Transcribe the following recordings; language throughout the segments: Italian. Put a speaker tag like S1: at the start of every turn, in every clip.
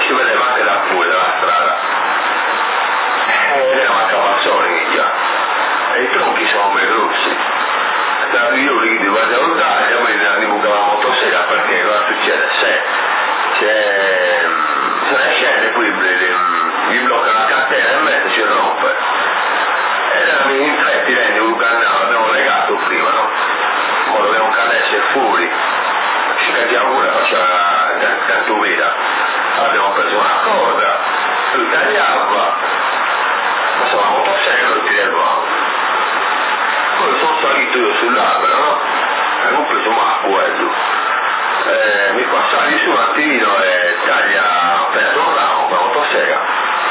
S1: si vedeva anche da fuori dalla strada, ed era una cavazzone già, e i tronchi sono ben grossi. Io lì di guardare lontano, poi andiamo con la motosega, perché cosa succede? Se ne scende, poi gli blocca la catena e in mezzo si rompe. Erano in tre tirenti un canale, abbiamo legato prima, no? Ora dobbiamo cadere fuori, ci cadiamo pure, faceva tanto vita. Abbiamo preso una corda, lui tagliava, passava la motosega e lo tirava. Poi sono salito io sull'albero, no? E ho preso un quello. Mi passai su un attimino e taglia appena un ramo con la motosega.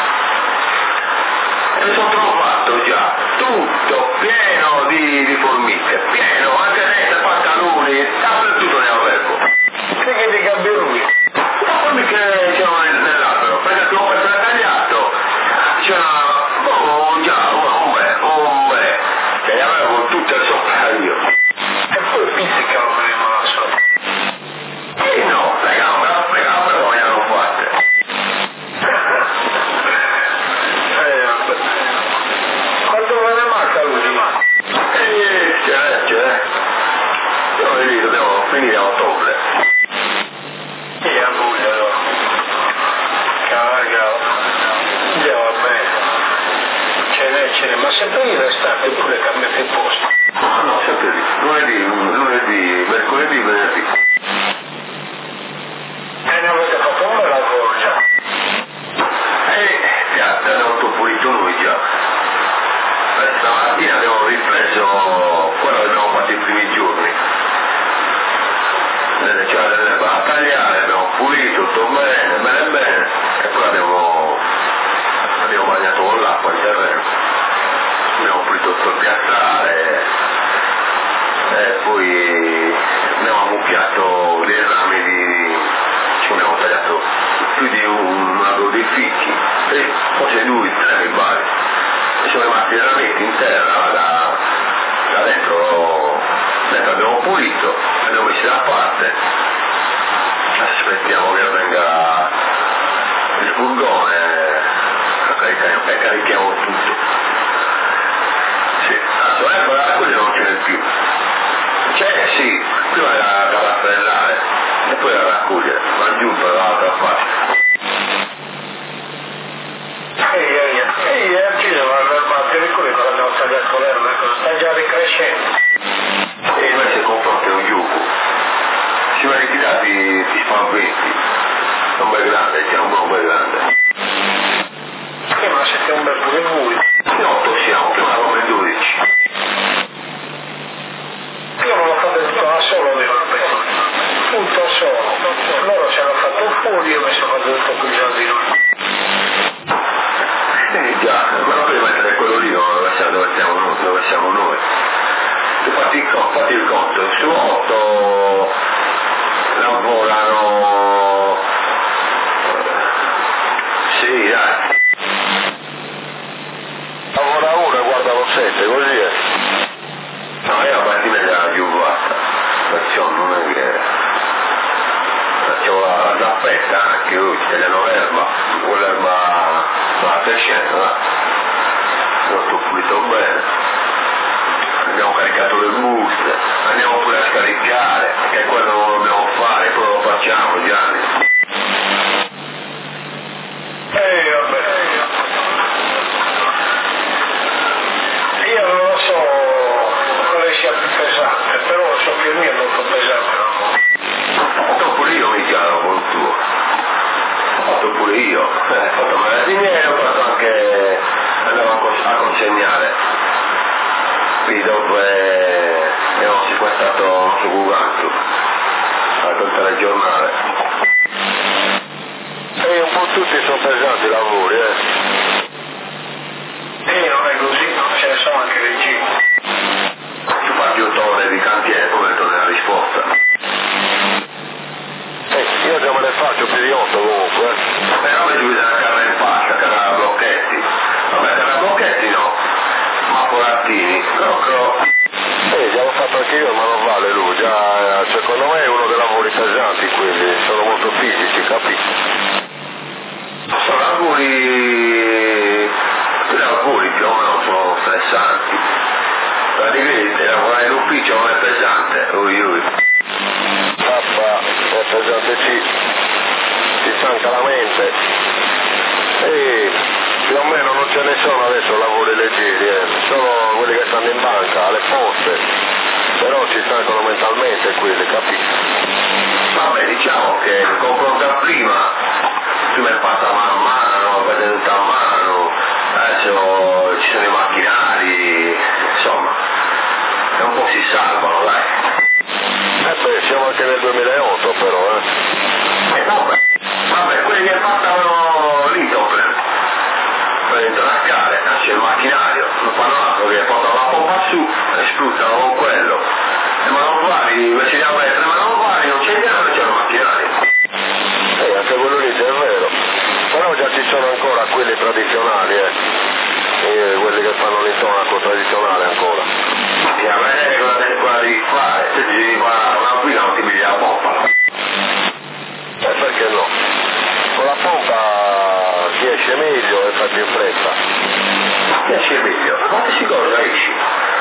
S1: E mi sono trovato già tutto pieno di formiche, pieno, anche dentro, pantaloni, dappertutto ne avevo. Che di gabbioni? Le formiche c'erano nell'albero, perché tu ho tagliato, c'era un bel, che le avevo tutte sopra io. E poi pizzicavano le mani. E no, le gambe non le hanno fatte. Quanto me ne manca l'ultima? Noi lì dobbiamo finire a ottobre. E a luglio allora. Cavolo. Andiamo a me. Ce n'è, ma sempre lì restate oppure cambiate posto? No, sempre lì. Lunedì, mercoledì, venerdì. E ne avete fatto un bel lavoro già. Già, abbiamo tutto pulito noi già. Stamattina abbiamo ripreso quello che abbiamo fatto i primi giorni. C'era dell'erba da tagliare, abbiamo pulito tutto bene, e poi abbiamo bagnato con l'acqua il terreno. Abbiamo pulito tutto il piazzale e poi abbiamo ammucchiato dei rami ci abbiamo tagliato più di una di fichi, e forse 2-3 mi pare. E sono rimasti dei rametti in terra da dentro abbiamo pulito, abbiamo messo da parte, aspettiamo che venga il furgone e carichiamo tutto. Sì, adesso la raccolta non ce n'è più. C'è, sì, prima era da rastrellare e poi da raccogliere, ma giù per l'altra parte. Ti ricordi quando abbiamo tagliato l'erba? Sta già ricrescendo. E noi si confronta un yugo. Si va ritirati di spaventi. È un bel grande, c'è un bel grande. Ma siete un bel pure voi. No, tossiamo, che eravamo in 12. Io non l'ho fatto tutto da solo, tutto solo. Loro ci hanno fatto fuori, io mi sono fatto tutto qui in giardino. Già, ma non devi mettere quello lì dove siamo noi. Fatti il conto, su 8 lavorano 6, dai. Lavora uno e guardano 7, così è. No, io a partire dalla giubbata, perciò non è che faccio la zappetta anche lui, ci tagliano l'erba, quell'erba va crescendo, va. Tutto pulito bene. Abbiamo caricato le buste, andiamo pure a scaricare, che quello non lo dobbiamo fare, poi lo facciamo, Gianni. Vabbè. Io non lo so quale sia più pesante, però so che il mio è molto pesante, no? Dopo pure io mi chiaro con il tuo. Ho fatto pure io, ho fatto magazziniere, ho fatto anche, andavo a consegnare. Qui dopo abbiamo sequestrato su Gugantu a contare il giornale. E un po' tutti sono pesanti i lavori, non è così, ce ne sono anche le G. Tu fatti 8 ore di cantiere, poi torni la risposta. Io già me ne faccio più di 8 comunque. Però mi bisogna carne in pasta, carne a blocchetti. Vabbè, carne a blocchetti no. Ma Porattini, no. Già l'ho fatto anche io, ma non vale lui, già secondo me è uno dei lavori pesanti quelli, sono molto fisici, capisci?
S2: stanca la mente. E più o meno non ce ne sono adesso lavori leggeri, solo quelli che stanno in banca, alle poste, però ci stancano mentalmente quelli, capisci?
S1: Vabbè, diciamo che il confronto a prima è fatta mano a mano, vede tutta a mano, adesso ci sono i macchinari, insomma, e un po' si salvano, dai.
S2: Beh, siamo anche nel 2008 però,
S1: vabbè, quelli che fattano l'Intopler, per intrascare, nasce il macchinario, non fanno altro che portano la pompa su e spruzzano con quello. E manovali, invece di avere tre manovali, non c'è niente, c'è il macchinario.
S2: Anche quello lì è vero, però già ci sono ancora quelli tradizionali, quelli che fanno l'intonaco tradizionale ancora.
S1: Che a me quella di fare, se ti devi fare una guida non ti pigli la pompa.
S2: Perché no? Con la pompa si esce meglio e fa più in fretta.
S1: Che esce meglio? Ma quante cosa esci?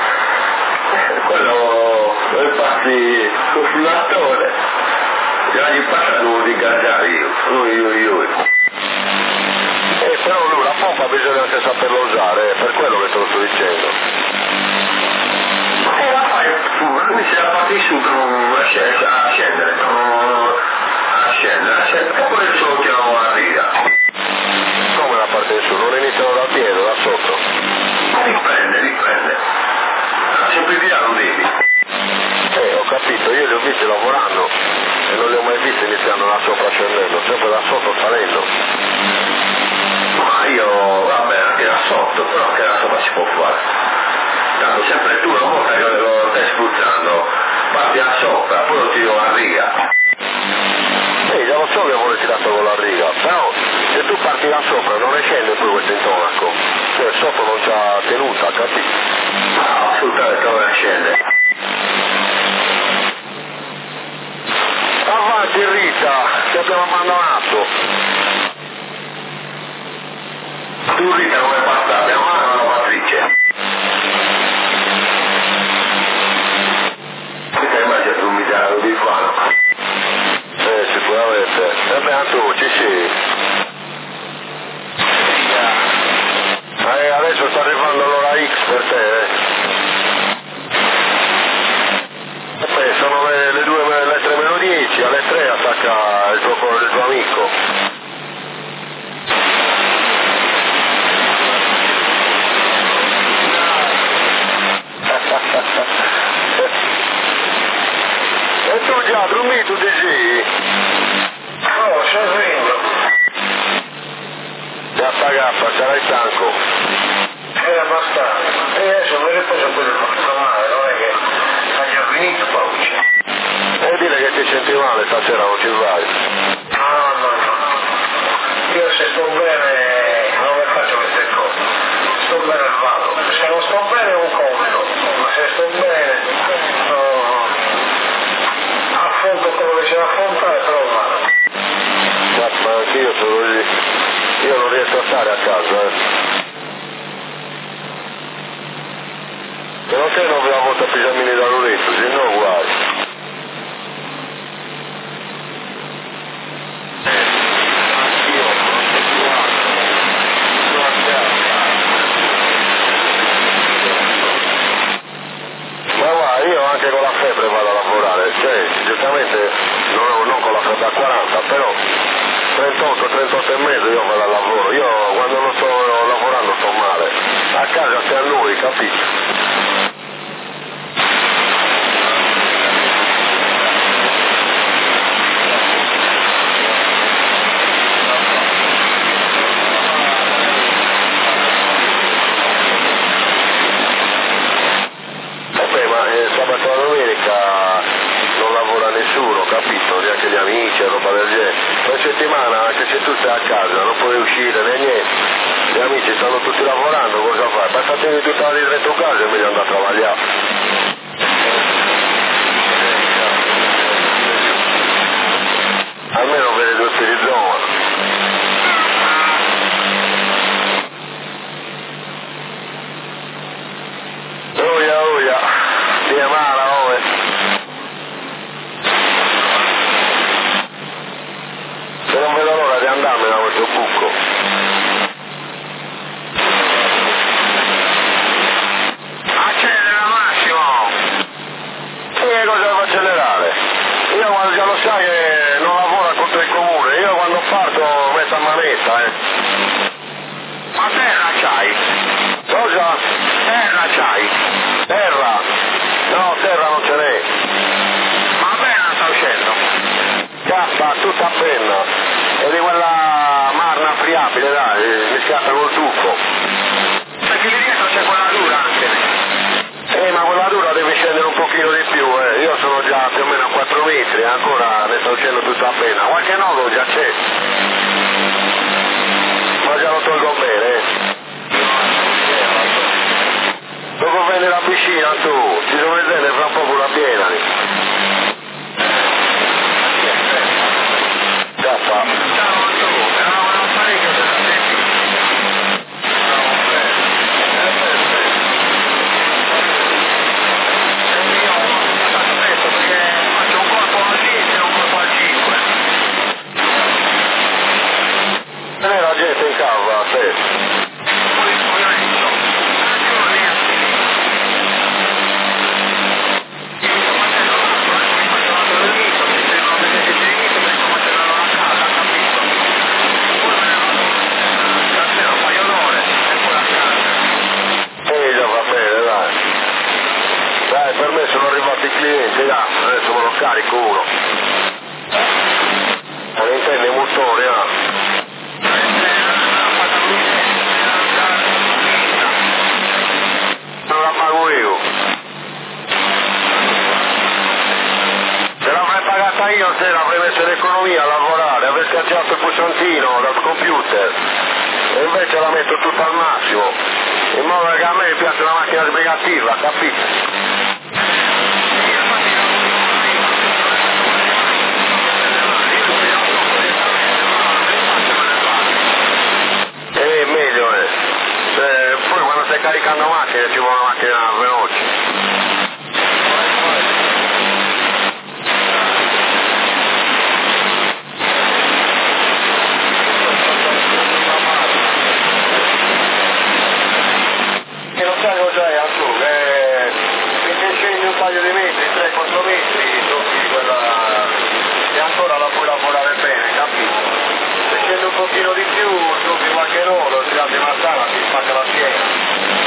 S1: Quello per farti sul filatore. L'anno passato dovuto ingaggiare io.
S2: Però lui la pompa bisogna anche saperlo usare, è per quello che te lo sto dicendo.
S1: La fai, lui se la fatti su a scendere, e poi solo tirano la riga.
S2: Come la parte in su? Non iniziano dal piede, da sotto?
S1: Dipende. La semplicità lo devi.
S2: Ho capito, io li ho visti lavorando e non li ho mai visti iniziando da sopra scendendo, sempre da sotto salendo.
S1: Ma io, vabbè, anche da sotto, però anche da sopra si può fare. Tanto sempre tu una volta che lo stai spruzzando, parti da sopra, poi lo tiro a riga.
S2: Già lo so che vuole tirato con la riga, però se tu parti da sopra non ne scende poi questo intonaco, cioè sotto non c'ha tenuta, capito?
S1: No, assolutamente non ne scende.
S2: Avanti Rita, ti abbiamo abbandonato.
S1: Tu Rita come passate, a mano o a Patrice? Rita immagina tu mi dai lo divano.
S2: Sicuramente. Tu ci sei. Adesso sta arrivando l'ora X per te, sono le 3 meno 10, alle 3 attacca il tuo amico. E tu già dormito di sì?
S1: No, sono sveglio.
S2: Già pagata, sarai stanco.
S1: Abbastanza. E adesso mi riposo quello che fa male, non è che ha già finito poi.
S2: E dire che ti senti male stasera non ci vai.
S1: No. Io se sto bene non le faccio queste cose. Sto bene vado. Se non sto bene un conto, ma se sto bene affronto quello che c'è da affrontare, però vado.
S2: Ma anch'io sono così. Io non riesco a stare a casa, Se non sei non ve la volta pigiamini da Lorenzo, se no guarda. Ma guarda, io anche con la febbre vado a lavorare, giustamente non con la febbre a 40, però 38 e mezzo io vado al lavoro, io quando non sto lavorando sto male, a casa c'è a lui, capisci? Sabato e domenica non lavora nessuno, capito? Neanche gli amici e roba del genere. Per settimana, anche se tu stai a casa, non puoi uscire né niente, gli amici stanno tutti lavorando, cosa fai? Passatevi tutta la vita dentro casa e meglio andare a lavorare. Almeno vedi due spirizzoni. Oia, ti è male, ove. Se non vedo l'ora questa,
S1: Ma terra c'hai?
S2: Cosa?
S1: Terra c'hai?
S2: Terra? No, terra non ce n'è.
S1: Ma bene sta uscendo?
S2: Cappa, tutta a penna. E di quella marna friabile, dai, mischiata col tuffo.
S1: Perché lì dietro c'è quella dura anche.
S2: Ma quella dura deve scendere un pochino di più, Io sono già più o meno a 4 metri, ancora ne sto uscendo tutto a penna. Qualche nodo già c'è. Ma già lo tolgo bene, Dopo prendere la piscina tu, ci dovrai vedere fra un po' con la piena lì. Cappa. La gente in casa, sì. Già va bene, dai. Dai, per me sono arrivati i clienti, dai, adesso me lo carico uno. Non intende il motore, Non la pago io. Se l'avrei pagata io, se l'avrei messo in economia a lavorare, avrei scacciato il pulsantino dal computer. E invece la metto tutta al massimo. In modo che a me piace una macchina sbrigativa, capito? Meglio poi quando stai caricando macchine ci vuole una macchina veloce. E non sai cos'è tu, finché scendi un paio di metri, 3-4 metri, tocchi quella e ancora la puoi lavorare bene, capito? Se scendi un pochino di più, tocchi qualche nodo, ti dà di mazzana, ti spacca la schiena.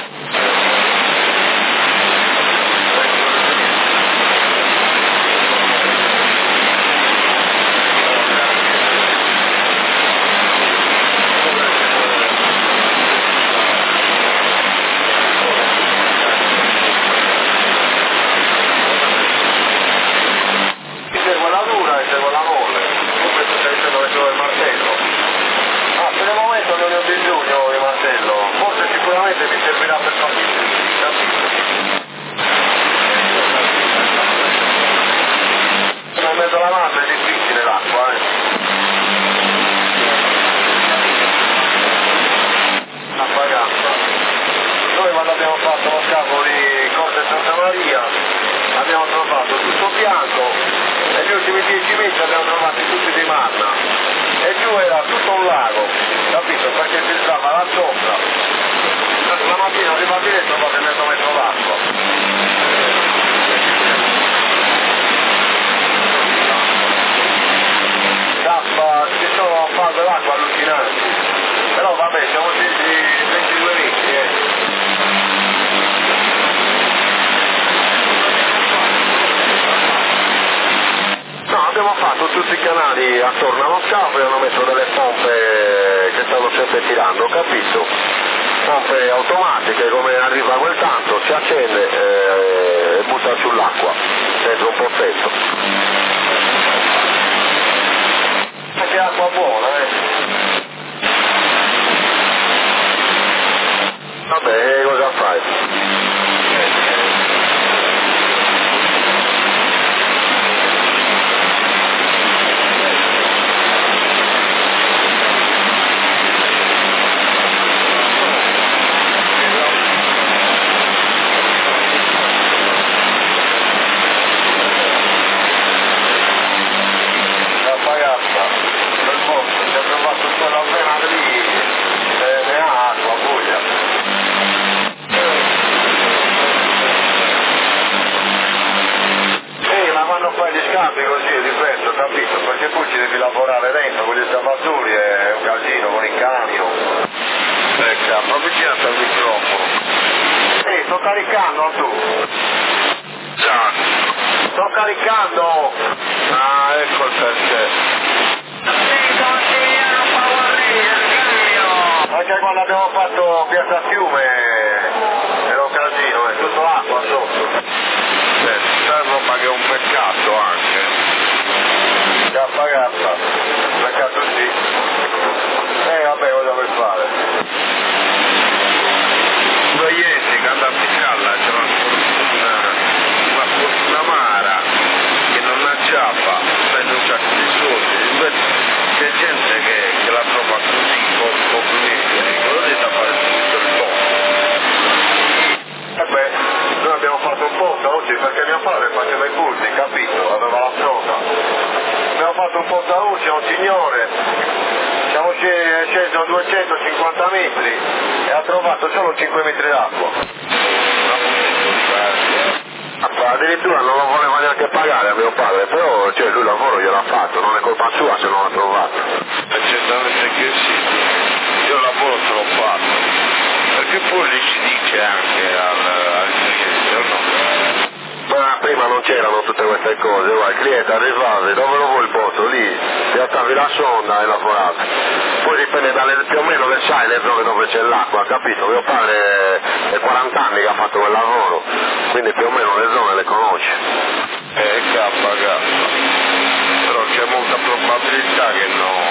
S2: Abbiamo trovato tutto bianco e gli ultimi 10 metri abbiamo trovato tutti di marna e giù era tutto un lago, capito? Perché filtrava la sopra. La mattina arriva a dire trovate mezzo metro d'acqua. Cappa, ci sono falde d'acqua allucinanti, però vabbè siamo scesi 22 metri. No, abbiamo fatto tutti i canali attorno allo scafo e hanno messo delle pompe che stanno sempre tirando, capito? Pompe automatiche, come arriva quel tanto, si accende e butta sull'acqua, dentro un pozzetto. Che acqua buona, Vabbè, cosa fai? Fai gli scambi così è diverso, capito? Perché poi ci devi lavorare dentro con gli scavatori, è un casino con i caricando tu? Sto caricando! Ah, ecco il perché. Anche quando abbiamo fatto Piazza Fiume era un casino, è tutto l'acqua sotto. Sta roba che è un peccato anche. Gappa, peccato sì. Vabbè, cosa vuoi fare? Due iesi che andano a piccarla, c'è una mara che non acciappa, prende un sacco di soldi, c'è gente che la trova così, con cosa ti sta a fare tutto il posto? Noi abbiamo fatto un ponte oggi perché mio padre faceva i pulsi, capito? Aveva la fronda. Abbiamo fatto un ponte oggi a un signore, siamo scesi a 250 metri e ha trovato solo 5 metri d'acqua. Addirittura non lo voleva neanche pagare a mio padre, però cioè, lui il lavoro gliel'ha fatto, non è colpa sua se non l'ha trovato. Certamente che sì, io il lavoro te l'ho fatto, perché poi lì si dice anche al cliente, o no? Ma prima non c'erano tutte queste cose, il cliente arrivava, dove lo vuoi il posto? Lì, piazzavi la sonda e lavoravi. Poi dipende più o meno le sai le zone dove c'è l'acqua, capito? Mio padre è 40 anni che ha fatto quel lavoro, quindi più o meno le zone le conosce. Kappa. Però c'è molta probabilità che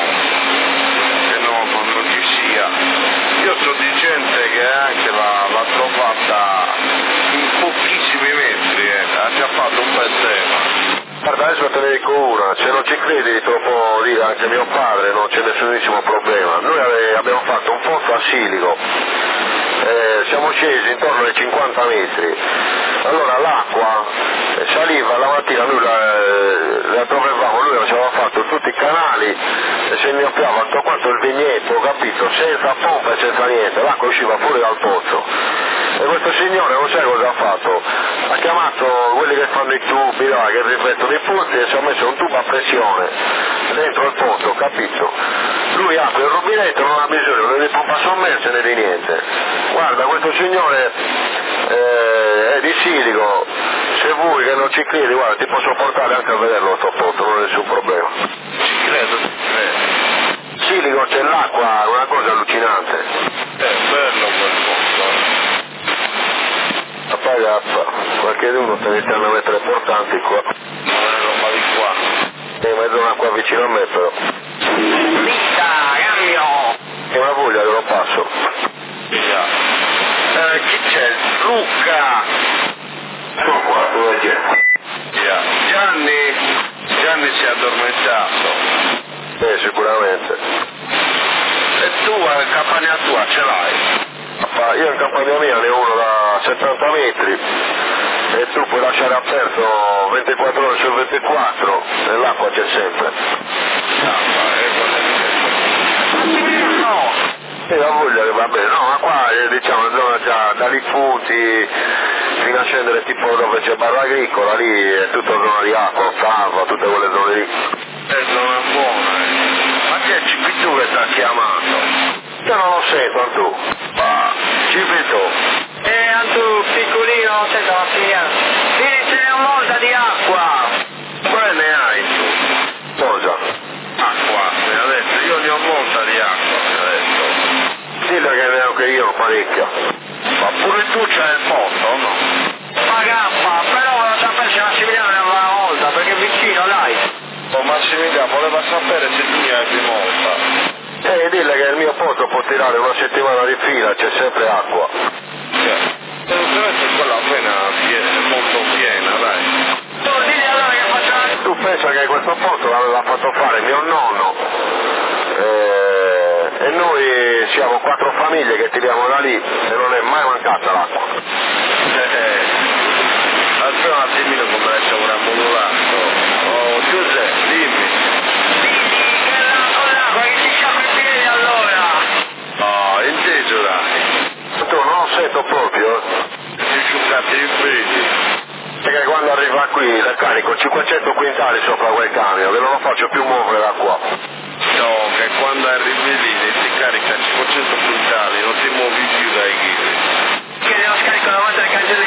S2: non ci sia. Io so di gente che anche l'ha trovata in pochissimi metri, ha già fatto un bel tema. Guarda, adesso te ne dico una, se non ci credi te lo può dire anche mio padre, non c'è nessunissimo problema. Noi abbiamo fatto un pozzo a Silico, siamo scesi intorno ai 50 metri, allora l'acqua saliva la mattina, noi la dovevamo, lui aveva fatto tutti i canali e se ne oppiava tutto quanto il vigneto, capito, senza pompa e senza niente, l'acqua usciva fuori dal pozzo. E questo signore non sai cosa ha fatto, ha chiamato quelli che fanno i tubi, che riflettono i pozzi e ci ha messo un tubo a pressione dentro il pozzo, capito? Lui apre il rubinetto, non ha bisogno né di pompa sommersa né di niente. Guarda, questo signore è di Silico, se vuoi che non ci credi, guarda, ti posso portare anche a vederlo sto pozzo, non è nessun problema. Ci credo. Silico c'è l'acqua, una cosa allucinante. È bello quel pozzo. Qualche uno te ne stanno a mettere portanti qua. Non è roba di qua. Ma è zona qua vicino a me però. Vita, cambio! E una voglia che lo passo. Chi c'è? Luca! Sono qua, dove c'è? Gianni si è addormentato. Sicuramente. E tu, in campagna tua ce l'hai? Io in campagna mia ne ho uno da 70 metri e tu puoi lasciare aperto 24 ore su 24 e l'acqua c'è sempre. E la voglia che va bene, no, ma qua diciamo è zona già da Lifuti fino a scendere tipo dove c'è Barra Agricola, lì è tutta zona di acqua, Salva, tutte quelle zone lì. È zona buona, Ma che è Cipitù che sta chiamando? Io non lo sento, Antù. Cipitù. Antù, piccolino, sento la figlia. C'è un molta di acqua. Quale ne hai tu? Cosa? Acqua, mi ha detto. Io ne ho molta di acqua, mi ha detto. Dille che ne ho che io, parecchia. Ma pure tu c'hai il posto, o no? Ma cappa, però volevo sapere se Massimiliano ne aveva una volta, perché è vicino, dai. Massimiliano voleva sapere se tu ne hai più molta. Dille che il mio pozzo può tirare una settimana di fila, c'è sempre acqua. Quella appena è molto piena, dai. Tu pensa che questo pozzo l'aveva fatto fare mio nonno e noi siamo 4 famiglie che tiriamo da lì e non è mai mancata l'acqua. Aspetta un attimino come adesso ora modulato. Oh Giuseppe, dimmi. Inteso dai. Tu non lo sento proprio? Si sciucati i brigi. Perché quando arriva qui la carico 500 quintali sopra quel camion, che non lo faccio più muovere da qua. No, che quando arrivi lì ti carica 500 quintali, non ti muovi più dai chili. Che devo scaricare davanti alle canne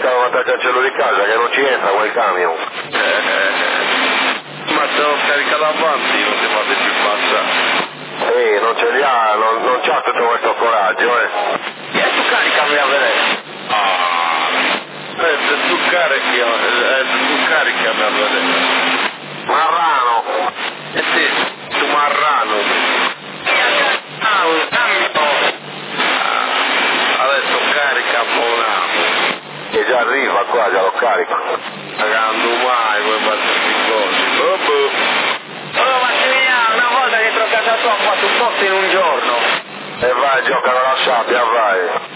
S2: davanti al cancello di casa che non ci entra quel camion.
S1: Ma se lo scarica davanti non ti fate più passare.
S2: Non ce li ha, non c'ha tutto questo coraggio,
S1: E tu caricami a vedere. Se tu carichi a vedere.
S2: Marrano!
S1: Sì, tu marrano. Adesso carica buonato.
S2: Che già arriva qua, già lo carico.
S1: Pagando mai quei bastardi cose.
S3: Oh Massimiliano, una volta dentro casa tua ho fatto un posto in un giorno.
S2: E vai, gioca alla sabbia, vai.